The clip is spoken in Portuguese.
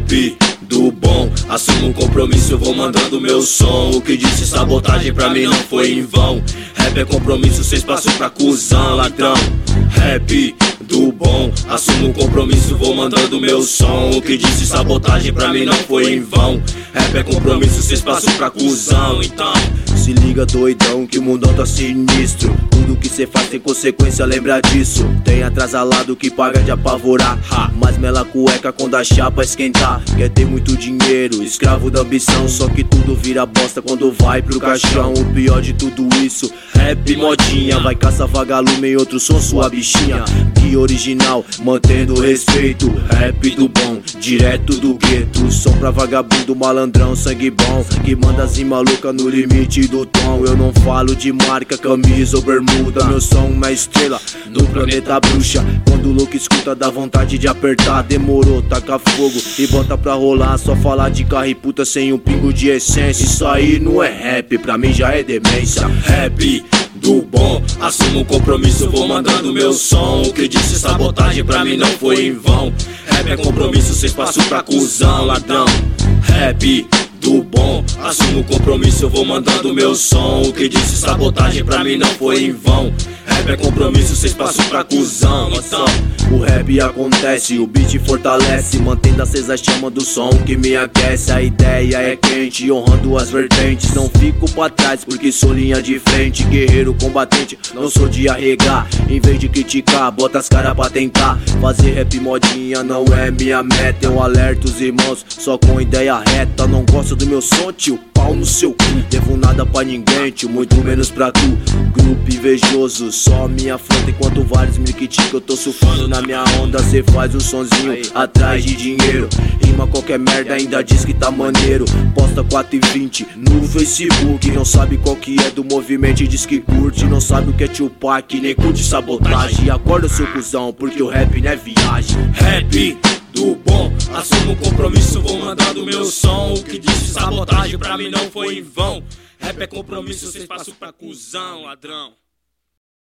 Rap do bom, assumo um compromisso, eu vou mandando meu som. O que disse sabotagem pra mim não foi em vão. Rap é compromisso, sem espaço pra cuzão, ladrão. Rap do bom, assumo um compromisso, vou mandando meu som. O que disse sabotagem pra mim não foi em vão. Rap é compromisso, sem espaço pra cuzão, então se liga doidão que o mundão tá sinistro. Tudo que cê faz tem consequência, lembra disso. Tem atrasalado que paga de apavorar, mas mela cueca quando a chapa esquentar. Quer ter muito dinheiro, escravo da ambição. Só que tudo vira bosta quando vai pro caixão. O pior de tudo isso, rap modinha. Vai caçar vagalume em outro som, sua bichinha. Que original, mantendo respeito. Rap do bom, direto do gueto. Som pra vagabundo, malandrão, sangue bom. Que manda as maluca no limite do tom. Eu não falo de marca, camisa ou bermuda. Meu som é estrela do planeta bruxa. Quando o louco escuta dá vontade de apertar. Demorou, taca fogo e bota pra rolar. Só falar de carro e puta sem um pingo de essência. Isso aí não é rap, pra mim já é demência. Rap do bom, assumo um compromisso, vou mandando meu som. O que disse sabotagem pra mim não foi em vão. Rap é compromisso, sem espaço pra cuzão, ladrão. Rap do bom, assumo um compromisso, eu vou mandando meu som. O que disse sabotagem pra mim não foi em vão. Rap é compromisso, sem espaço pra cuzão, então o rap acontece, o beat fortalece, mantendo acesa a chama do som que me aquece. A ideia é quente, honrando as vertentes. Não fico pra trás porque sou linha de frente. Guerreiro combatente, não sou de arregar. Em vez de criticar, bota as caras pra tentar. Fazer rap modinha não é minha meta. Eu alerto os irmãos, só com ideia reta. Não gosto do meu som, tio, pau no seu cu. Devo nada pra ninguém, tio, muito menos pra tu. Grupo invejoso, só minha afronta. Enquanto vários me criticam, eu tô surfando na minha onda. Cê faz um sonzinho atrás de dinheiro. Rima qualquer merda, ainda diz que tá maneiro. Posta 4:20 no Facebook. Não sabe qual que é do movimento e diz que curte. Não sabe o que é Tupac, nem curte sabotagem. Acorda seu cuzão, porque o rap não é viagem. Rap do bom, assumo um compromisso, vou mandando meu som. O que disse sabotagem pra mim não foi em vão. Rap é compromisso, sem espaço pra cuzão, ladrão.